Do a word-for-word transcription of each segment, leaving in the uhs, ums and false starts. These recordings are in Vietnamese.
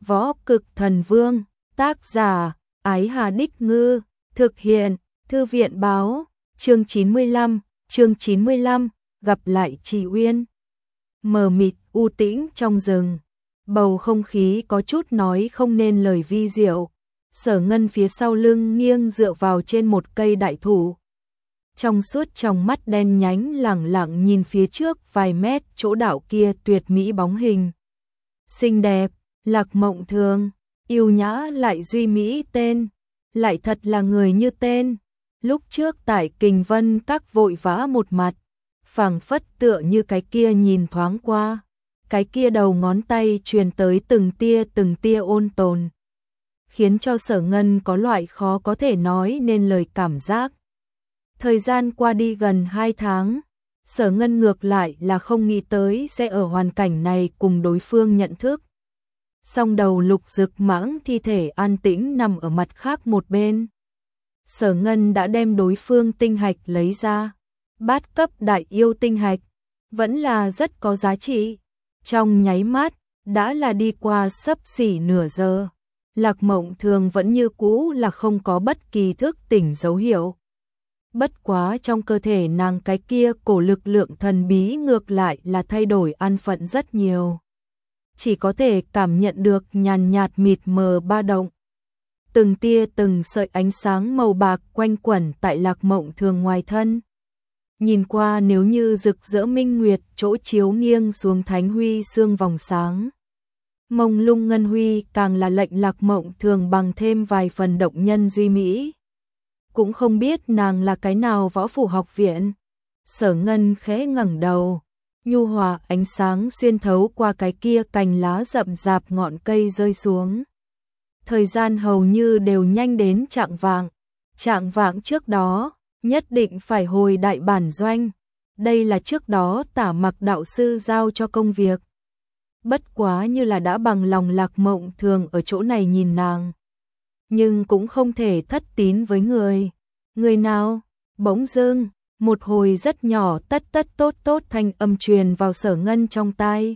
Võ Cực Thần Vương, tác giả, Ái Hà Đích Ngư, thực hiện, Thư viện Báo, chương chín mươi lăm, chương chín mươi lăm, gặp lại Trì Uyên. Mờ mịt u tĩnh trong rừng, bầu không khí có chút nói không nên lời vi diệu. Sở Ngân phía sau lưng nghiêng dựa vào trên một cây đại thụ. Trong suốt trong mắt đen nhánh lẳng lặng nhìn phía trước vài mét chỗ đảo kia tuyệt mỹ bóng hình. Xinh đẹp, Lạc Mộng Thường, yêu nhã lại duy mỹ tên, lại thật là người như tên. Lúc trước tại Kình Vân Các vội vã một mặt, phảng phất tựa như cái kia nhìn thoáng qua, cái kia đầu ngón tay truyền tới từng tia từng tia ôn tồn, khiến cho Sở Ngân có loại khó có thể nói nên lời cảm giác. Thời gian qua đi gần hai tháng, Sở Ngân ngược lại là không nghĩ tới sẽ ở hoàn cảnh này cùng đối phương nhận thức. Song đầu Lục Dực Mãng thi thể an tĩnh nằm ở mặt khác một bên. Sở Ngân đã đem đối phương tinh hạch lấy ra. Bát cấp đại yêu tinh hạch, vẫn là rất có giá trị. Trong nháy mắt, đã là đi qua xấp xỉ nửa giờ. Lạc Mộng Thường vẫn như cũ là không có bất kỳ thức tỉnh dấu hiệu. Bất quá trong cơ thể nàng cái kia cổ lực lượng thần bí ngược lại là thay đổi an phận rất nhiều. Chỉ có thể cảm nhận được nhàn nhạt mịt mờ ba động. Từng tia từng sợi ánh sáng màu bạc quanh quẩn tại Lạc Mộng Thường ngoài thân. Nhìn qua nếu như rực rỡ minh nguyệt chỗ chiếu nghiêng xuống thánh huy xương vòng sáng. Mông lung ngân huy càng là lệnh Lạc Mộng Thường bằng thêm vài phần động nhân duy mỹ. Cũng không biết nàng là cái nào võ phủ học viện. Sở Ngân khẽ ngẩng đầu, nhu hòa ánh sáng xuyên thấu qua cái kia cành lá rậm rạp ngọn cây rơi xuống. Thời gian hầu như đều nhanh đến chạng vạng. Chạng vạng trước đó, nhất định phải hồi đại bản doanh. Đây là trước đó Tả Mặc đạo sư giao cho công việc. Bất quá như là đã bằng lòng Lạc Mộng Thường ở chỗ này nhìn nàng. Nhưng cũng không thể thất tín với người. Người nào? Bỗng dưng, một hồi rất nhỏ tất tất tốt tốt thanh âm truyền vào Sở Ngân trong tai.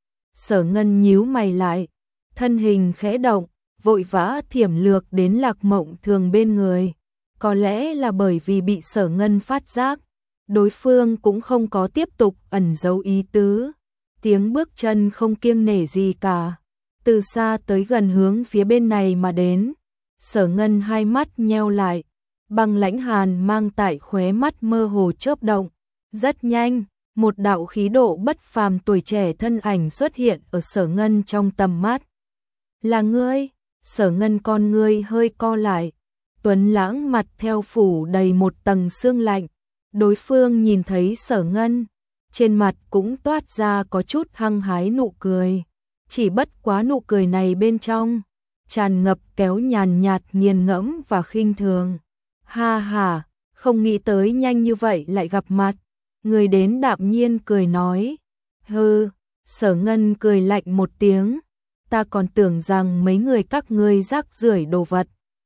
Sở Ngân nhíu mày lại, thân hình khẽ động, vội vã thiểm lược đến Lạc Mộng Thường bên người. Có lẽ là bởi vì bị Sở Ngân phát giác, đối phương cũng không có tiếp tục ẩn giấu ý tứ. Tiếng bước chân không kiêng nể gì cả, từ xa tới gần hướng phía bên này mà đến. Sở Ngân hai mắt nheo lại, băng lãnh hàn mang tại khóe mắt mơ hồ chớp động. Rất nhanh, một đạo khí độ bất phàm tuổi trẻ thân ảnh xuất hiện ở Sở Ngân trong tầm mắt. Là ngươi? Sở Ngân con ngươi hơi co lại, tuấn lãng mặt theo phủ đầy một tầng sương lạnh. Đối phương nhìn thấy Sở Ngân, trên mặt cũng toát ra có chút hăng hái nụ cười. Chỉ bất quá nụ cười này bên trong tràn ngập kéo nhàn nhạt nghiền ngẫm và khinh thường. Ha ha, không nghĩ tới nhanh như vậy lại gặp mặt. Người đến đạm nhiên cười nói. Hừ, Sở Ngân cười lạnh một tiếng. Ta còn tưởng rằng mấy người các ngươi rác rưởi đồ vật.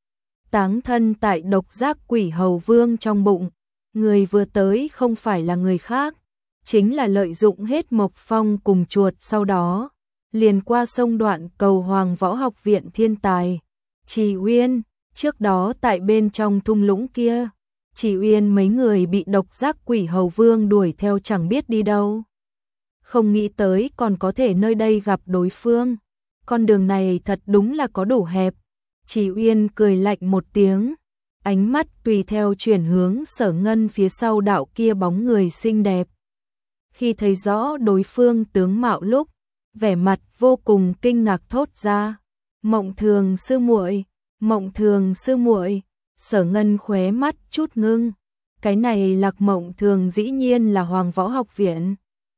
Táng thân tại độc giác quỷ hầu vương trong bụng. Người vừa tới không phải là người khác, chính là lợi dụng hết Mộc Phong cùng chuột sau đó. Liền qua sông Đoạn cầu Hoàng Võ Học Viện thiên tài. Trì Uyên, trước đó tại bên trong thung lũng kia, Trì Uyên mấy người bị độc giác quỷ hầu vương đuổi theo chẳng biết đi đâu. Không nghĩ tới còn có thể nơi đây gặp đối phương. Con đường này thật đúng là có đủ hẹp. Trì Uyên cười lạnh một tiếng, ánh mắt tùy theo chuyển hướng Sở Ngân phía sau đạo kia bóng người xinh đẹp. Khi thấy rõ đối phương tướng mạo lúc, vẻ mặt vô cùng kinh ngạc thốt ra. Mộng Thường sư muội, Mộng Thường sư muội. Sở Ngân khóe mắt chút ngưng. Cái này Lạc Mộng Thường dĩ nhiên là Hoàng Võ Học Viện.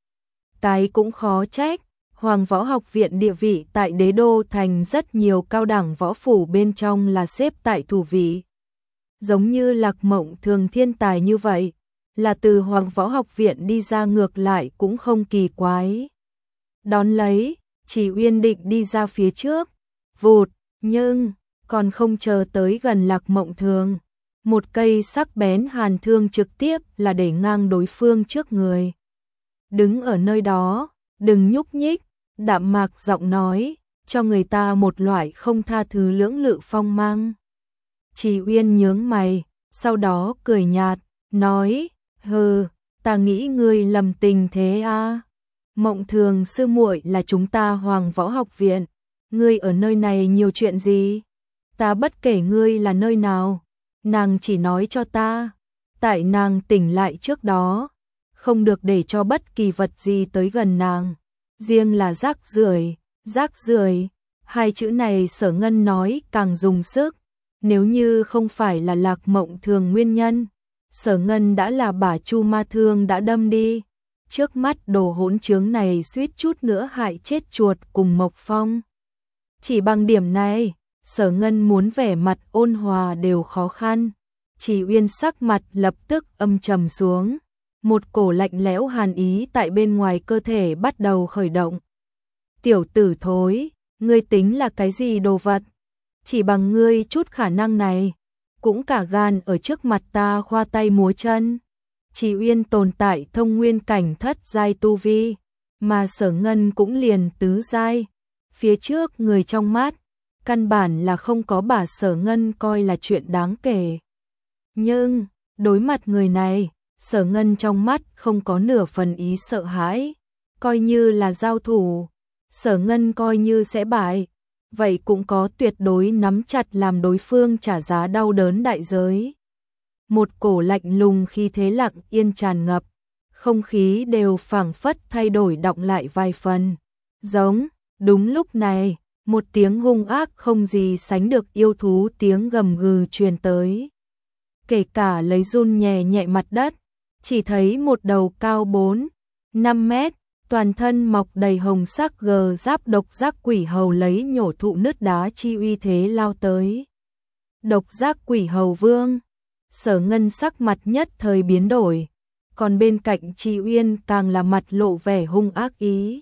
Cái cũng khó trách, Hoàng Võ Học Viện địa vị tại Đế Đô thành rất nhiều cao đẳng võ phủ bên trong là xếp tại thủ vị. Giống như Lạc Mộng Thường thiên tài như vậy, là từ Hoàng Võ Học Viện đi ra ngược lại cũng không kỳ quái. Đón lấy, Trì Uyên định đi ra phía trước, vụt, nhưng còn không chờ tới gần Lạc Mộng Thường, một cây sắc bén hàn thương trực tiếp là để ngang đối phương trước người. Đứng ở nơi đó, đừng nhúc nhích, đạm mạc giọng nói, cho người ta một loại không tha thứ lưỡng lự phong mang. Trì Uyên nhướng mày, sau đó cười nhạt, nói, hừ, ta nghĩ ngươi lầm tình thế à. Mộng Thường sư muội là chúng ta Hoàng Võ Học Viện, ngươi ở nơi này nhiều chuyện gì? Ta bất kể ngươi là nơi nào, nàng chỉ nói cho ta, tại nàng tỉnh lại trước đó, không được để cho bất kỳ vật gì tới gần nàng, riêng là rác rưởi, rác rưởi, hai chữ này Sở Ngân nói càng dùng sức, nếu như không phải là Lạc Mộng Thường nguyên nhân, Sở Ngân đã là bả chu ma thương đã đâm đi. Trước mắt đồ hỗn trướng này suýt chút nữa hại chết chuột cùng Mộc Phong. Chỉ bằng điểm này, Sở Ngân muốn vẻ mặt ôn hòa đều khó khăn. Trì Uyên sắc mặt lập tức âm trầm xuống. Một cổ lạnh lẽo hàn ý tại bên ngoài cơ thể bắt đầu khởi động. Tiểu tử thối, ngươi tính là cái gì đồ vật? Chỉ bằng ngươi chút khả năng này, cũng cả gan ở trước mặt ta khoa tay múa chân. Trì Uyên tồn tại thông nguyên cảnh thất giai tu vi, mà Sở Ngân cũng liền tứ giai. Phía trước người trong mắt, căn bản là không có bà Sở Ngân coi là chuyện đáng kể. Nhưng, đối mặt người này, Sở Ngân trong mắt không có nửa phần ý sợ hãi, coi như là giao thủ, Sở Ngân coi như sẽ bại, vậy cũng có tuyệt đối nắm chặt làm đối phương trả giá đau đớn đại giới. Một cổ lạnh lùng khi thế lặng yên tràn ngập, không khí đều phảng phất thay đổi đọng lại vài phần. Giống, đúng lúc này, một tiếng hung ác không gì sánh được yêu thú tiếng gầm gừ truyền tới. Kể cả lấy run nhẹ nhẹ mặt đất, chỉ thấy một đầu cao bốn, năm mét, toàn thân mọc đầy hồng sắc gờ giáp độc giác quỷ hầu lấy nhổ thụ nứt đá chi uy thế lao tới. Độc giác quỷ hầu vương. Sở Ngân sắc mặt nhất thời biến đổi, còn bên cạnh Trì Uyên càng là mặt lộ vẻ hung ác ý.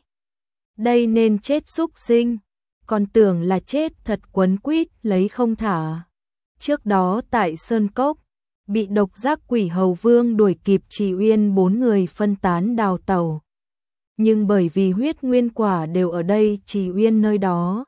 Đây nên chết súc sinh, còn tưởng là chết thật quấn quýt lấy không thả. Trước đó tại Sơn Cốc, bị độc giác quỷ hầu vương đuổi kịp Trì Uyên bốn người phân tán đào tẩu. Nhưng bởi vì huyết nguyên quả đều ở đây Trì Uyên nơi đó.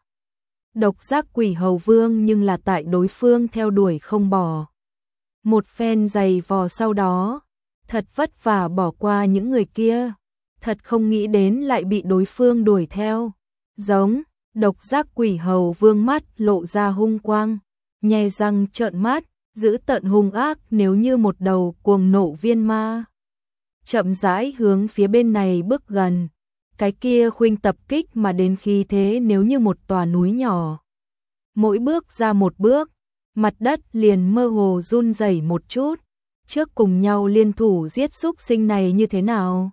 Độc giác quỷ hầu vương nhưng là tại đối phương theo đuổi không bỏ. Một phen giày vò sau đó, thật vất vả bỏ qua những người kia, thật không nghĩ đến lại bị đối phương đuổi theo. Giống, độc giác quỷ hầu vương mắt lộ ra hung quang, nhe răng trợn mắt, giữ tợn hung ác nếu như một đầu cuồng nộ viên ma. Chậm rãi hướng phía bên này bước gần, cái kia khuynh tập kích mà đến khi thế nếu như một tòa núi nhỏ. Mỗi bước ra một bước, mặt đất liền mơ hồ run rẩy một chút, trước cùng nhau liên thủ giết súc sinh này như thế nào.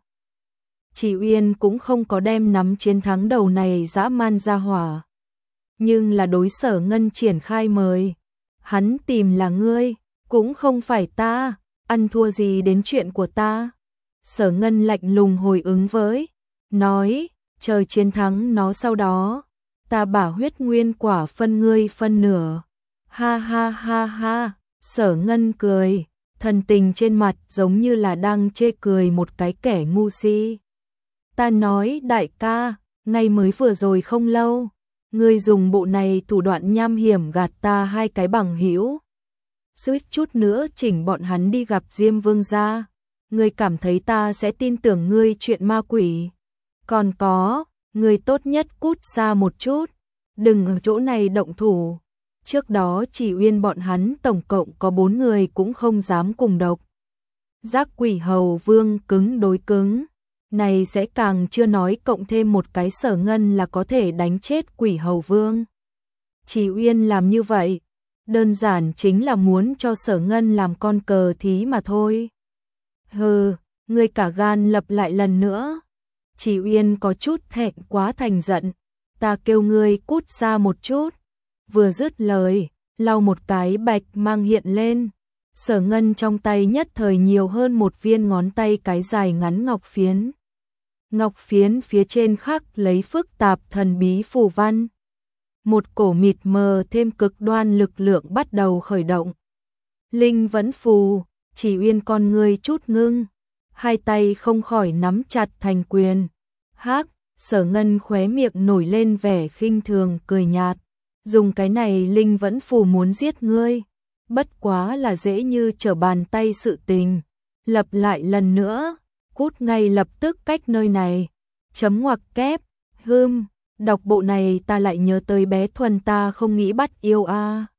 Trì Uyên cũng không có đem nắm chiến thắng đầu này dã man ra hỏa, nhưng là đối Sở Ngân triển khai mời, hắn tìm là ngươi, cũng không phải ta, ăn thua gì đến chuyện của ta. Sở Ngân lạnh lùng hồi ứng với, nói, chờ chiến thắng nó sau đó, ta bả huyết nguyên quả phân ngươi phân nửa. Ha ha ha ha, Sở Ngân cười, thần tình trên mặt giống như là đang chê cười một cái kẻ ngu si. Ta nói đại ca, ngay mới vừa rồi không lâu, ngươi dùng bộ này thủ đoạn nham hiểm gạt ta hai cái bằng hữu. Suýt chút nữa chỉnh bọn hắn đi gặp Diêm Vương gia, ngươi cảm thấy ta sẽ tin tưởng ngươi chuyện ma quỷ. Còn có, ngươi tốt nhất cút xa một chút, đừng ở chỗ này động thủ. Trước đó Trì Uyên bọn hắn tổng cộng có bốn người cũng không dám cùng độc giác quỷ hầu vương cứng đối cứng. Này sẽ càng chưa nói cộng thêm một cái Sở Ngân là có thể đánh chết quỷ hầu vương. Trì Uyên làm như vậy, đơn giản chính là muốn cho Sở Ngân làm con cờ thí mà thôi. Hừ, ngươi cả gan lập lại lần nữa. Trì Uyên có chút thẹn quá thành giận, ta kêu ngươi cút xa một chút. Vừa dứt lời, lau một cái bạch mang hiện lên. Sở Ngân trong tay nhất thời nhiều hơn một viên ngón tay cái dài ngắn ngọc phiến. Ngọc phiến phía trên khắc lấy phức tạp thần bí phù văn. Một cổ mịt mờ thêm cực đoan lực lượng bắt đầu khởi động. Linh vẫn phù, Trì Uyên con ngươi chút ngưng, hai tay không khỏi nắm chặt thành quyền. Hắc, Sở Ngân khóe miệng nổi lên vẻ khinh thường cười nhạt, dùng cái này Linh vẫn phù muốn giết ngươi, bất quá là dễ như trở bàn tay sự tình. Lặp lại lần nữa, cút ngay lập tức cách nơi này. Chấm ngoặc kép, hưm, đọc bộ này ta lại nhớ tới bé Thuần ta không nghĩ bắt yêu a.